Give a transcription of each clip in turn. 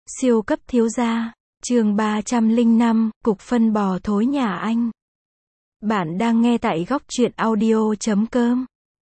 Siêu cấp thiếu gia, chương 305, cục phân bò thối nhà anh. Bạn đang nghe tại góc truyện audio.com.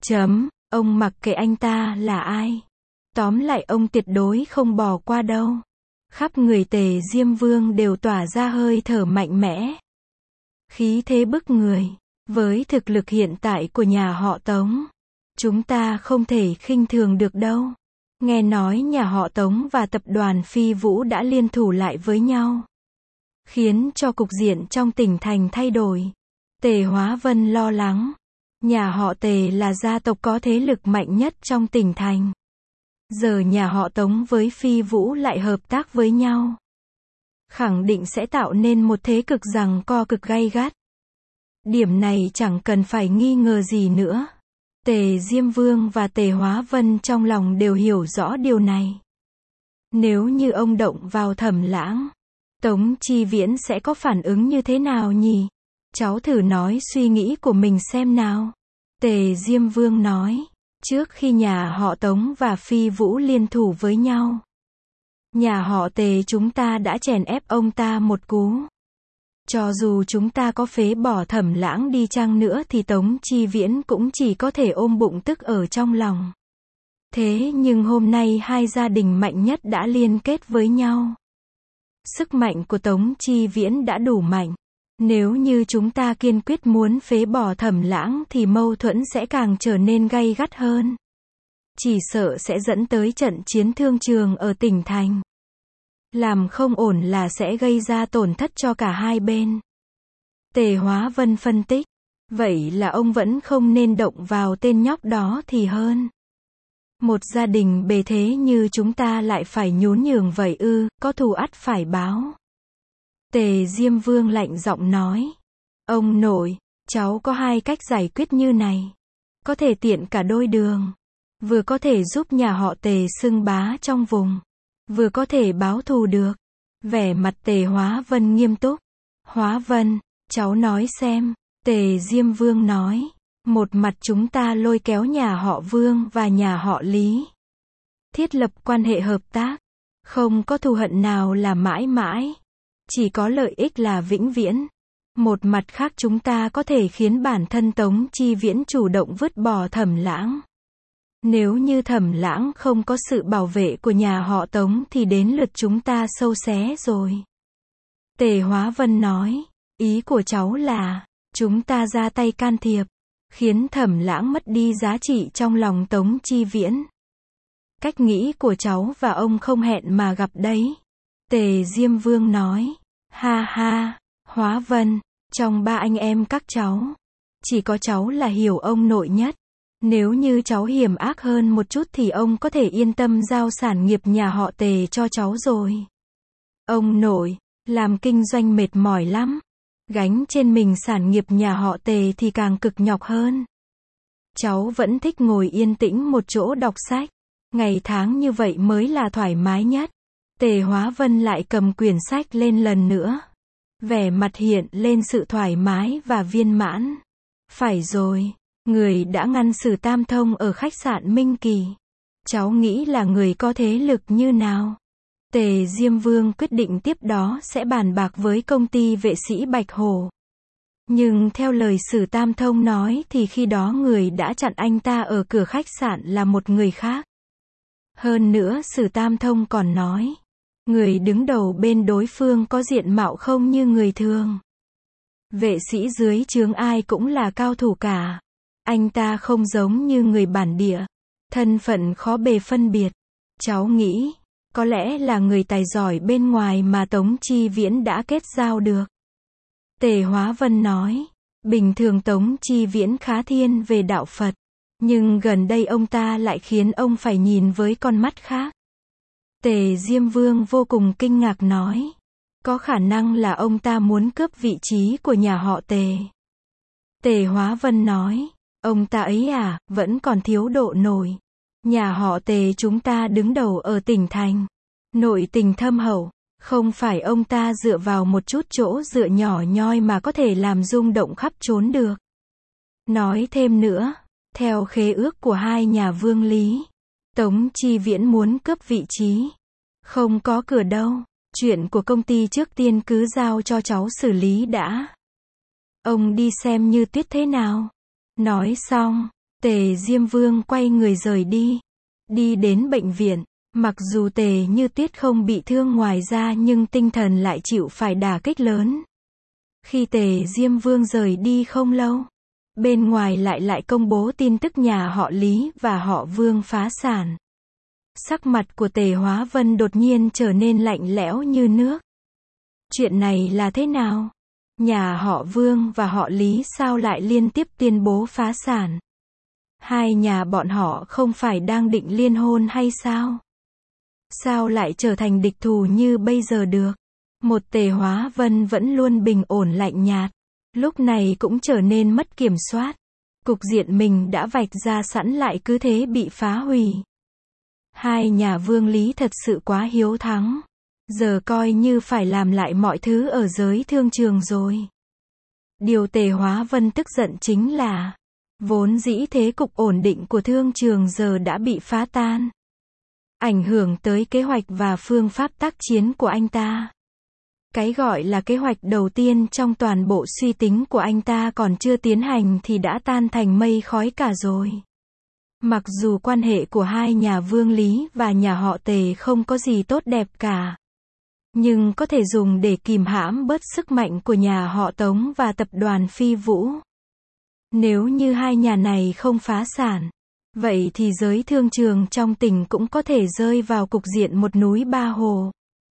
Ông mặc kệ anh ta là ai. Tóm lại ông tuyệt đối không bỏ qua đâu. Khắp người Tề Diêm Vương đều tỏa ra hơi thở mạnh mẽ. Khí thế bức người. Với thực lực hiện tại của nhà họ Tống, chúng ta không thể khinh thường được đâu. Nghe nói nhà họ Tống và tập đoàn Phi Vũ đã liên thủ lại với nhau, khiến cho cục diện trong tỉnh thành thay đổi. Tề Hóa Vân lo lắng. Nhà họ Tề là gia tộc có thế lực mạnh nhất trong tỉnh thành. Giờ nhà họ Tống với Phi Vũ lại hợp tác với nhau, khẳng định sẽ tạo nên một thế cục giằng co cực gay gắt. Điểm này chẳng cần phải nghi ngờ gì nữa. Tề Diêm Vương và Tề Hóa Vân trong lòng đều hiểu rõ điều này. Nếu như ông động vào Thẩm Lãng, Tống Chi Viễn sẽ có phản ứng như thế nào nhỉ? Cháu thử nói suy nghĩ của mình xem nào. Tề Diêm Vương nói, trước khi nhà họ Tống và Phi Vũ liên thủ với nhau, nhà họ Tề chúng ta đã chèn ép ông ta một cú. Cho dù chúng ta có phế bỏ Thẩm Lãng đi chăng nữa thì Tống Chi Viễn cũng chỉ có thể ôm bụng tức ở trong lòng. Thế nhưng hôm nay hai gia đình mạnh nhất đã liên kết với nhau. Sức mạnh của Tống Chi Viễn đã đủ mạnh. Nếu như chúng ta kiên quyết muốn phế bỏ Thẩm Lãng thì mâu thuẫn sẽ càng trở nên gay gắt hơn. Chỉ sợ sẽ dẫn tới trận chiến thương trường ở tỉnh thành. Làm không ổn là sẽ gây ra tổn thất cho cả hai bên. Tề Hóa Vân phân tích, vậy là ông vẫn không nên động vào tên nhóc đó thì hơn. Một gia đình bề thế như chúng ta lại phải nhún nhường vậy ư, có thù ắt phải báo. Tề Diêm Vương lạnh giọng nói, ông nội, cháu có hai cách giải quyết như này. Có thể tiện cả đôi đường. Vừa có thể giúp nhà họ Tề xưng bá trong vùng, vừa có thể báo thù được. Vẻ mặt Tề Hóa Vân nghiêm túc. Hóa Vân, cháu nói xem. Tề Diêm Vương nói, một mặt chúng ta lôi kéo nhà họ Vương và nhà họ Lý, thiết lập quan hệ hợp tác. Không có thù hận nào là mãi mãi, chỉ có lợi ích là vĩnh viễn. Một mặt khác chúng ta có thể khiến bản thân Tống Chi Viễn chủ động vứt bỏ Thẩm Lãng. Nếu như Thẩm Lãng không có sự bảo vệ của nhà họ Tống thì đến lượt chúng ta xâu xé rồi. Tề Hóa Vân nói, ý của cháu là, chúng ta ra tay can thiệp, khiến Thẩm Lãng mất đi giá trị trong lòng Tống Chi Viễn. Cách nghĩ của cháu và ông không hẹn mà gặp đấy. Tề Diêm Vương nói, ha ha, Hóa Vân, trong ba anh em các cháu, chỉ có cháu là hiểu ông nội nhất. Nếu như cháu hiểm ác hơn một chút thì ông có thể yên tâm giao sản nghiệp nhà họ Tề cho cháu rồi. Ông nội, làm kinh doanh mệt mỏi lắm. Gánh trên mình sản nghiệp nhà họ Tề thì càng cực nhọc hơn. Cháu vẫn thích ngồi yên tĩnh một chỗ đọc sách. Ngày tháng như vậy mới là thoải mái nhất. Tề Hóa Vân lại cầm quyển sách lên lần nữa. Vẻ mặt hiện lên sự thoải mái và viên mãn. Phải rồi. Người đã ngăn Sử Tam Thông ở khách sạn Minh Kỳ, cháu nghĩ là người có thế lực như nào? Tề Diêm Vương quyết định tiếp đó sẽ bàn bạc với công ty vệ sĩ Bạch Hổ. Nhưng theo lời Sử Tam Thông nói thì khi đó người đã chặn anh ta ở cửa khách sạn là một người khác. Hơn nữa Sử Tam Thông còn nói, người đứng đầu bên đối phương có diện mạo không như người thường. Vệ sĩ dưới trướng ai cũng là cao thủ cả. Anh ta không giống như người bản địa, thân phận khó bề phân biệt. Cháu nghĩ, có lẽ là người tài giỏi bên ngoài mà Tống Chi Viễn đã kết giao được. Tề Hóa Vân nói, bình thường Tống Chi Viễn khá thiên về đạo Phật, nhưng gần đây ông ta lại khiến ông phải nhìn với con mắt khác. Tề Diêm Vương vô cùng kinh ngạc nói, có khả năng là ông ta muốn cướp vị trí của nhà họ Tề. Tề Hóa Vân nói, ông ta ấy à, vẫn còn thiếu độ nổi. Nhà họ Tề chúng ta đứng đầu ở tỉnh thành. Nội tình thâm hậu, không phải ông ta dựa vào một chút chỗ dựa nhỏ nhoi mà có thể làm rung động khắp trốn được. Nói thêm nữa, theo khế ước của hai nhà Vương Lý, Tống Chi Viễn muốn cướp vị trí Không có cửa đâu. Chuyện của công ty trước tiên cứ giao cho cháu xử lý đã. Ông đi xem Như Tuyết thế nào. Nói xong, Tề Diêm Vương quay người rời đi. Đi đến bệnh viện. Mặc dù Tề Như Tuyết không bị thương ngoài da nhưng tinh thần lại chịu phải đả kích lớn. Khi Tề Diêm Vương rời đi không lâu, bên ngoài lại công bố tin tức nhà họ Lý và họ Vương phá sản. Sắc mặt của Tề Hóa Vân đột nhiên trở nên lạnh lẽo như nước. Chuyện này là thế nào? Nhà họ Vương và họ Lý sao lại liên tiếp tuyên bố phá sản? Hai nhà bọn họ không phải đang định liên hôn hay sao? Sao lại trở thành địch thù như bây giờ được? Một Tề Hóa Vân vẫn luôn bình ổn lạnh nhạt, lúc này cũng trở nên mất kiểm soát. Cục diện mình đã vạch ra sẵn lại cứ thế bị phá hủy. Hai nhà Vương Lý thật sự quá hiếu thắng. Giờ coi như phải làm lại mọi thứ ở giới thương trường rồi. Điều Tề Hóa Vân tức giận chính là, vốn dĩ thế cục ổn định của thương trường giờ đã bị phá tan. Ảnh hưởng tới kế hoạch và phương pháp tác chiến của anh ta. Cái gọi là kế hoạch đầu tiên trong toàn bộ suy tính của anh ta còn chưa tiến hành thì đã tan thành mây khói cả rồi. Mặc dù quan hệ của hai nhà Vương Lý và nhà họ Tề không có gì tốt đẹp cả, nhưng có thể dùng để kìm hãm bớt sức mạnh của nhà họ Tống và tập đoàn Phi Vũ. Nếu như hai nhà này không phá sản, vậy thì giới thương trường trong tỉnh cũng có thể rơi vào cục diện một núi ba hồ.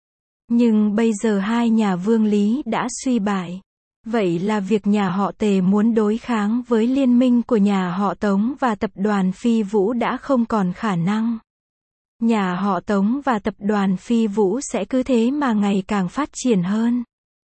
Nhưng bây giờ hai nhà Vương Lý đã suy bại. Vậy là việc nhà họ Tề muốn đối kháng với liên minh của nhà họ Tống và tập đoàn Phi Vũ đã không còn khả năng. Nhà họ Tống và tập đoàn Phi Vũ sẽ cứ thế mà ngày càng phát triển hơn.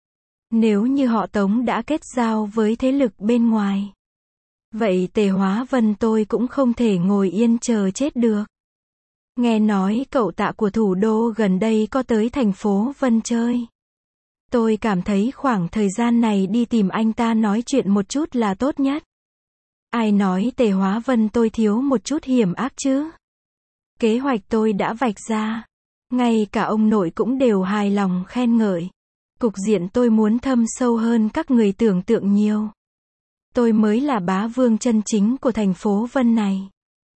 Nếu như họ Tống đã kết giao với thế lực bên ngoài, vậy Tề Hóa Vân tôi cũng không thể ngồi yên chờ chết được. Nghe nói cậu Tạ của thủ đô gần đây có tới thành phố Vân chơi. Tôi cảm thấy khoảng thời gian này đi tìm anh ta nói chuyện một chút là tốt nhất. Ai nói Tề Hóa Vân tôi thiếu một chút hiểm ác chứ? Kế hoạch tôi đã vạch ra. Ngay cả ông nội cũng đều hài lòng khen ngợi. Cục diện tôi muốn thâm sâu hơn các người tưởng tượng nhiều. Tôi mới là bá vương chân chính của thành phố Vân này.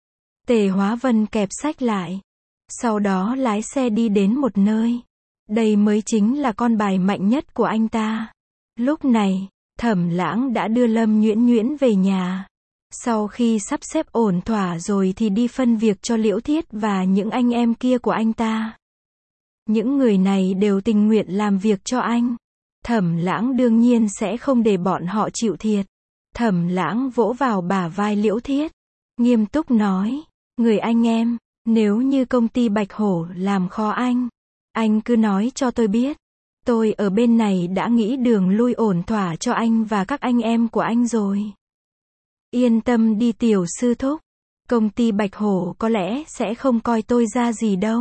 Tề Hóa Vân kẹp sách lại. Sau đó lái xe đi đến một nơi. Đây mới chính là con bài mạnh nhất của anh ta. Lúc này, Thẩm Lãng đã đưa Lâm Nhuyễn Nhuyễn về nhà. Sau khi sắp xếp ổn thỏa rồi thì đi phân việc cho Liễu Thiết và những anh em kia của anh ta. Những người này đều tình nguyện làm việc cho anh. Thẩm Lãng đương nhiên sẽ không để bọn họ chịu thiệt. Thẩm Lãng vỗ vào bả vai Liễu Thiết, nghiêm túc nói, người anh em, nếu như công ty Bạch Hổ làm khó anh cứ nói cho tôi biết. Tôi ở bên này đã nghĩ đường lui ổn thỏa cho anh và các anh em của anh rồi. Yên tâm đi tiểu sư thúc, công ty Bạch Hổ có lẽ sẽ không coi tôi ra gì đâu.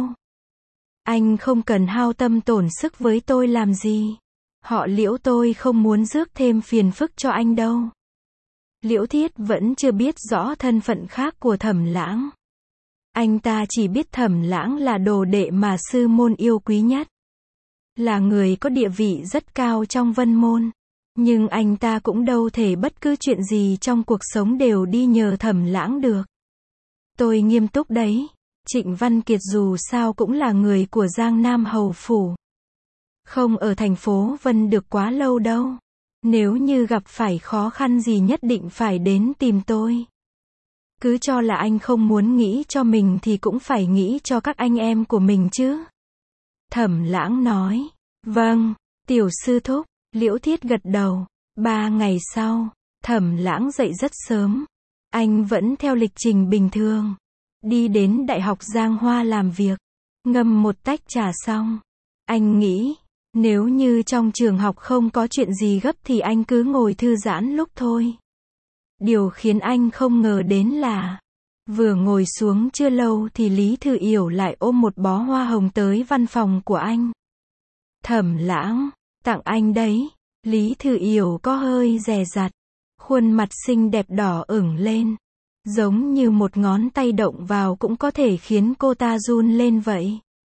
Anh không cần hao tâm tổn sức với tôi làm gì. Họ Liễu tôi không muốn rước thêm phiền phức cho anh đâu. Liễu Thiết vẫn chưa biết rõ thân phận khác của Thẩm Lãng. Anh ta chỉ biết Thẩm Lãng là đồ đệ mà sư môn yêu quý nhất. Là người có địa vị rất cao trong Vân môn. Nhưng anh ta cũng đâu thể bất cứ chuyện gì trong cuộc sống đều đi nhờ Thẩm Lãng được. Tôi nghiêm túc đấy. Trịnh Văn Kiệt dù sao cũng là người của Giang Nam Hầu Phủ. Không ở thành phố Vân được quá lâu đâu. Nếu như gặp phải khó khăn gì nhất định phải đến tìm tôi. Cứ cho là anh không muốn nghĩ cho mình thì cũng phải nghĩ cho các anh em của mình chứ. Thẩm Lãng nói. Vâng, tiểu sư thúc. Liễu Thiết gật đầu. 3 ngày sau, Thẩm Lãng dậy rất sớm. Anh vẫn theo lịch trình bình thường. Đi đến Đại học Giang Hoa làm việc. Ngâm một tách trà xong. Anh nghĩ, nếu như trong trường học không có chuyện gì gấp thì anh cứ ngồi thư giãn lúc thôi. Điều khiến anh không ngờ đến là, vừa ngồi xuống chưa lâu thì Lý Thư Yểu lại ôm một bó hoa hồng tới văn phòng của anh. Thẩm Lãng, tặng anh đấy. Lý Thư Yểu có hơi dè dặt. Khuôn mặt xinh đẹp đỏ ửng lên. Giống như một ngón tay động vào cũng có thể khiến cô ta run lên vậy.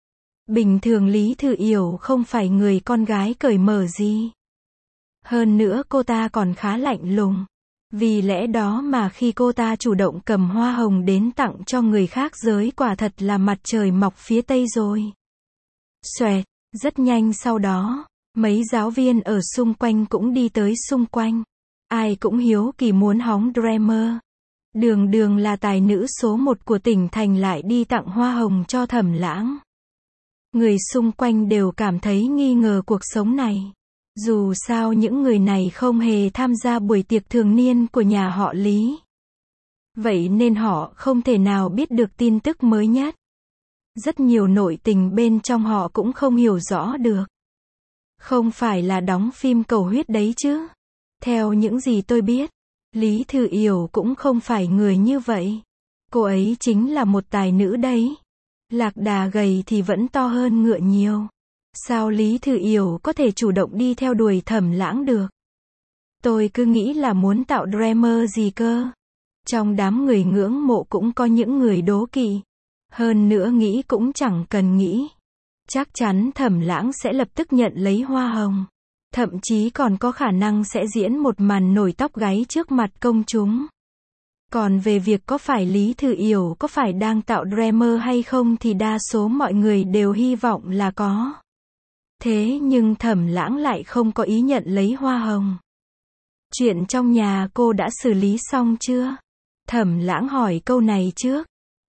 Bình thường Lý Thư Yểu không phải người con gái cởi mở gì. Hơn nữa cô ta còn khá lạnh lùng. Vì lẽ đó mà khi cô ta chủ động cầm hoa hồng đến tặng cho người khác giới quả thật là mặt trời mọc phía tây rồi. Xoẹt, rất nhanh sau đó, mấy giáo viên ở xung quanh cũng đi tới xung quanh. Ai cũng hiếu kỳ muốn hóng Dreamer. Đường Đường là tài nữ số 1 của tỉnh thành lại đi tặng hoa hồng cho Thẩm Lãng. Người xung quanh đều cảm thấy nghi ngờ cuộc sống này. Dù sao những người này không hề tham gia buổi tiệc thường niên của nhà họ Lý. Vậy nên họ không thể nào biết được tin tức mới nhất. Rất nhiều nội tình bên trong họ cũng không hiểu rõ được. Không phải là đóng phim cầu huyết đấy chứ. Theo những gì tôi biết, Lý Thư Yểu cũng không phải người như vậy. Cô ấy chính là một tài nữ đấy. Lạc đà gầy thì vẫn to hơn ngựa nhiều. Sao Lý Thư Yểu có thể chủ động đi theo đuổi Thẩm Lãng được? Tôi cứ nghĩ là muốn tạo drama gì cơ. Trong đám người ngưỡng mộ cũng có những người đố kỵ. Hơn nữa nghĩ cũng chẳng cần nghĩ. Chắc chắn Thẩm Lãng sẽ lập tức nhận lấy hoa hồng. Thậm chí còn có khả năng sẽ diễn một màn nổi tóc gáy trước mặt công chúng. Còn về việc có phải Lý Thư Yểu có phải đang tạo drama hay không thì đa số mọi người đều hy vọng là có. Thế nhưng Thẩm Lãng lại không có ý nhận lấy hoa hồng. Chuyện trong nhà cô đã xử lý xong chưa? Thẩm Lãng hỏi câu này trước.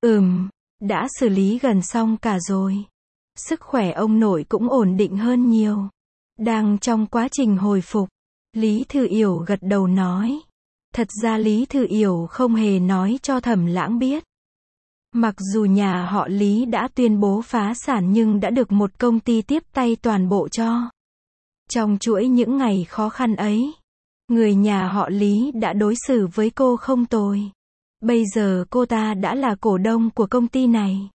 Đã xử lý gần xong cả rồi. Sức khỏe ông nội cũng ổn định hơn nhiều. Đang trong quá trình hồi phục. Lý Thư Yểu gật đầu nói. Thật ra Lý Thư Yểu không hề nói cho Thẩm Lãng biết. Mặc dù nhà họ Lý đã tuyên bố phá sản nhưng đã được một công ty tiếp tay toàn bộ cho. Trong chuỗi những ngày khó khăn ấy, người nhà họ Lý đã đối xử với cô không tồi. Bây giờ cô ta đã là cổ đông của công ty này.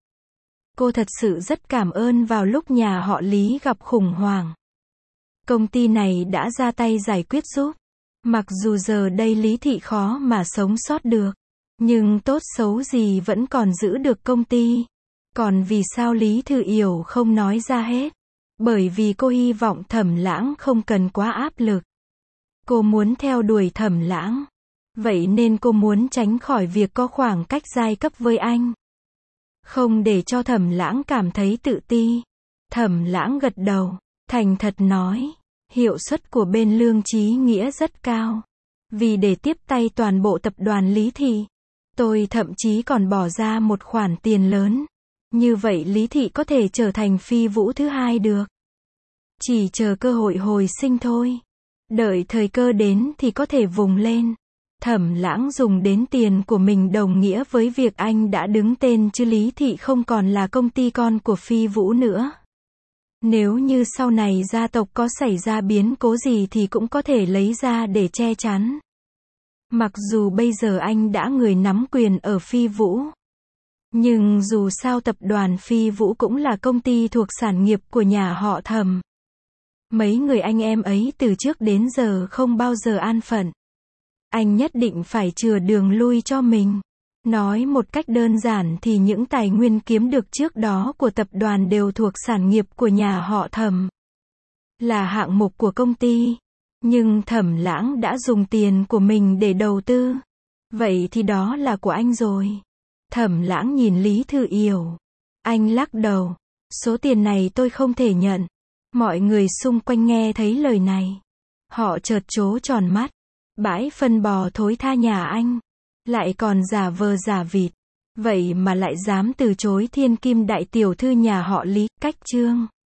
Cô thật sự rất cảm ơn vào lúc nhà họ Lý gặp khủng hoảng. Công ty này đã ra tay giải quyết giúp. Mặc dù giờ đây Lý Thị khó mà sống sót được. Nhưng tốt xấu gì vẫn còn giữ được công ty. Còn vì sao Lý Thư Yểu không nói ra hết? Bởi vì cô hy vọng Thẩm Lãng không cần quá áp lực. Cô muốn theo đuổi Thẩm Lãng. Vậy nên cô muốn tránh khỏi việc có khoảng cách giai cấp với anh. Không để cho Thẩm Lãng cảm thấy tự ti. Thẩm Lãng gật đầu, thành thật nói. Hiệu suất của bên Lương Chí Nghĩa rất cao. Vì để tiếp tay toàn bộ tập đoàn Lý Thị, tôi thậm chí còn bỏ ra một khoản tiền lớn. Như vậy Lý Thị có thể trở thành phi vũ thứ hai được. Chỉ chờ cơ hội hồi sinh thôi. Đợi thời cơ đến thì có thể vùng lên. Thẩm Lãng dùng đến tiền của mình đồng nghĩa với việc anh đã đứng tên chứ Lý Thị không còn là công ty con của phi vũ nữa. Nếu như sau này gia tộc có xảy ra biến cố gì thì cũng có thể lấy ra để che chắn. Mặc dù bây giờ anh đã người nắm quyền ở phi vũ. Nhưng dù sao tập đoàn phi vũ cũng là công ty thuộc sản nghiệp của nhà họ Thẩm. Mấy người anh em ấy từ trước đến giờ không bao giờ an phận. Anh nhất định phải chừa đường lui cho mình. Nói một cách đơn giản thì những tài nguyên kiếm được trước đó của tập đoàn đều thuộc sản nghiệp của nhà họ Thẩm. Là hạng mục của công ty. Nhưng Thẩm Lãng đã dùng tiền của mình để đầu tư. Vậy thì đó là của anh rồi. Thẩm Lãng nhìn Lý Thư Yểu. Anh lắc đầu. Số tiền này tôi không thể nhận. Mọi người xung quanh nghe thấy lời này. Họ chợt trố tròn mắt. Bãi phân bò thối tha nhà anh. Lại còn giả vờ giả vịt. Vậy mà lại dám từ chối thiên kim đại tiểu thư nhà họ Lý. Cách chương